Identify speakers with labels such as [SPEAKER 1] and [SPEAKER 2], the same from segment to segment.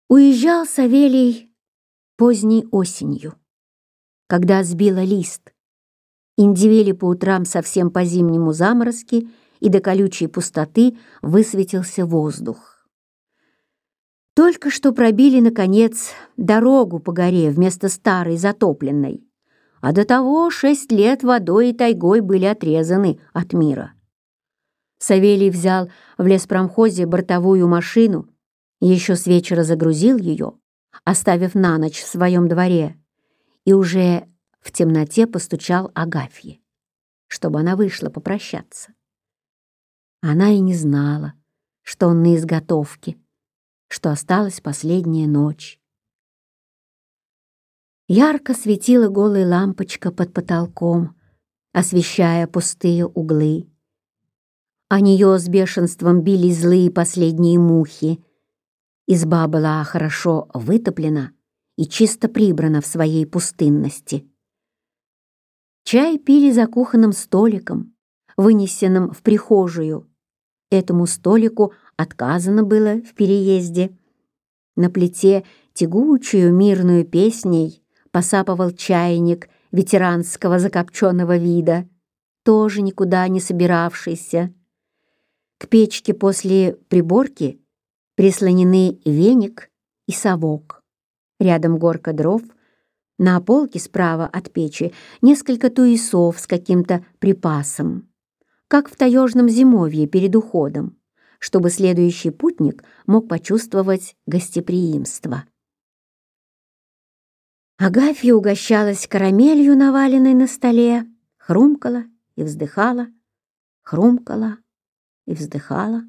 [SPEAKER 1] Уезжал Савелий поздней осенью, когда сбило лист. Индивели по утрам совсем по-зимнему заморозки, и до колючей пустоты высветился воздух. Только что пробили, наконец, дорогу по горе вместо старой затопленной, а до того 6 лет водой и тайгой были отрезаны от мира. Савелий взял в леспромхозе бортовую машину, еще с вечера загрузил ее, оставив на ночь в своем дворе, и уже в темноте постучал Агафье, чтобы она вышла попрощаться. Она и не знала, что он на изготовке, что осталась последняя ночь. Ярко светила голая лампочка под потолком, освещая пустые углы. О нее с бешенством бились злые последние мухи. Изба была хорошо вытоплена и чисто прибрана в своей пустынности. Чай пили за кухонным столиком, вынесенным в прихожую. Этому столику отказано было в переезде. На плите тягучую мирную песней посапывал чайник ветеранского закопченного вида, тоже никуда не собиравшийся. К печке после приборки прислонены веник и совок. Рядом горка дров. На полке справа от печи несколько туесов с каким-то припасом, как в таежном зимовье перед уходом, чтобы следующий путник мог почувствовать гостеприимство. Агафья угощалась карамелью, наваленной на столе, хрумкала и вздыхала, хрумкала и вздыхала.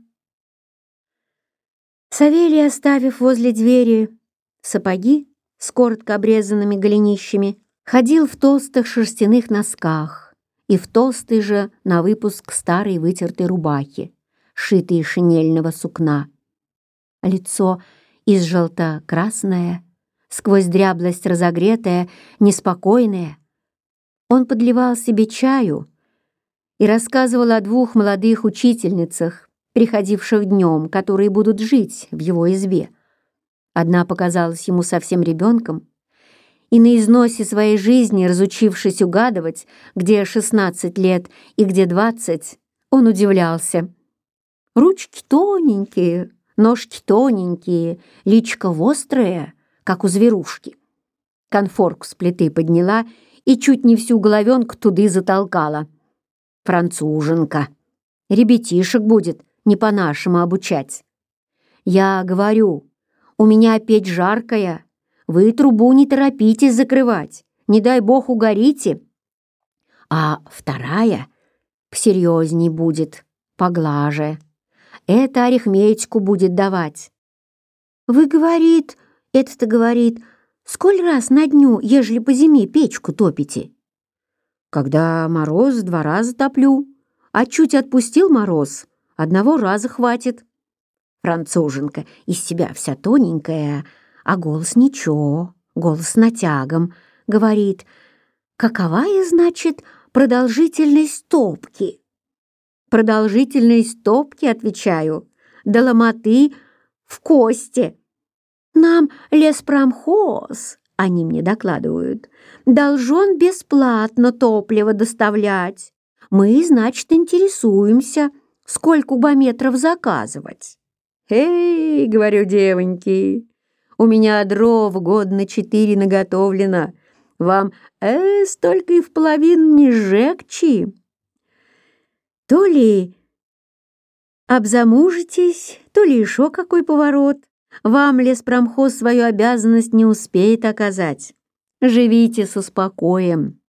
[SPEAKER 1] Савелий, оставив возле двери сапоги с коротко обрезанными голенищами, ходил в толстых шерстяных носках и в толстой же на выпуск старой вытертой рубахе, сшитой из шинельного сукна. Лицо изжелто-красное, сквозь дряблость разогретое, неспокойное. Он подливал себе чаю и рассказывал о 2 молодых учительницах, приходивших днем, которые будут жить в его избе. Одна показалась ему совсем ребенком, и на износе своей жизни, разучившись угадывать, где 16 лет и где 20, он удивлялся. Ручки тоненькие, ножки тоненькие, личико вострое, как у зверушки. Конфорку с плиты подняла и чуть не всю головенку туды затолкала. Француженка. Ребятишек будет не по-нашему обучать. Я говорю, у меня печь жаркая, вы трубу не торопитесь закрывать, не дай бог угорите. А вторая посерьезней будет, поглаже. Это арифметику будет давать. Вы, говорит, это-то говорит, сколь раз на дню, ежели по зиме печку топите? Когда мороз 2 раза топлю, а чуть отпустил мороз, 1 раза хватит. Француженка из себя вся тоненькая, а голос ничего, голос с натягом. Говорит, каковая, значит, продолжительность топки? Продолжительность топки, отвечаю, до ломоты в кости. Нам леспромхоз, они мне докладывают, должен бесплатно топливо доставлять. Мы, значит, интересуемся, сколько кубометров заказывать. «Эй, — говорю, девоньки, — у меня дров год на 4 наготовлено. Вам столько и вполовину не сжегчи. То ли обзамужитесь, то ли еще какой поворот. Вам леспромхоз свою обязанность не успеет оказать. Живите со спокоем.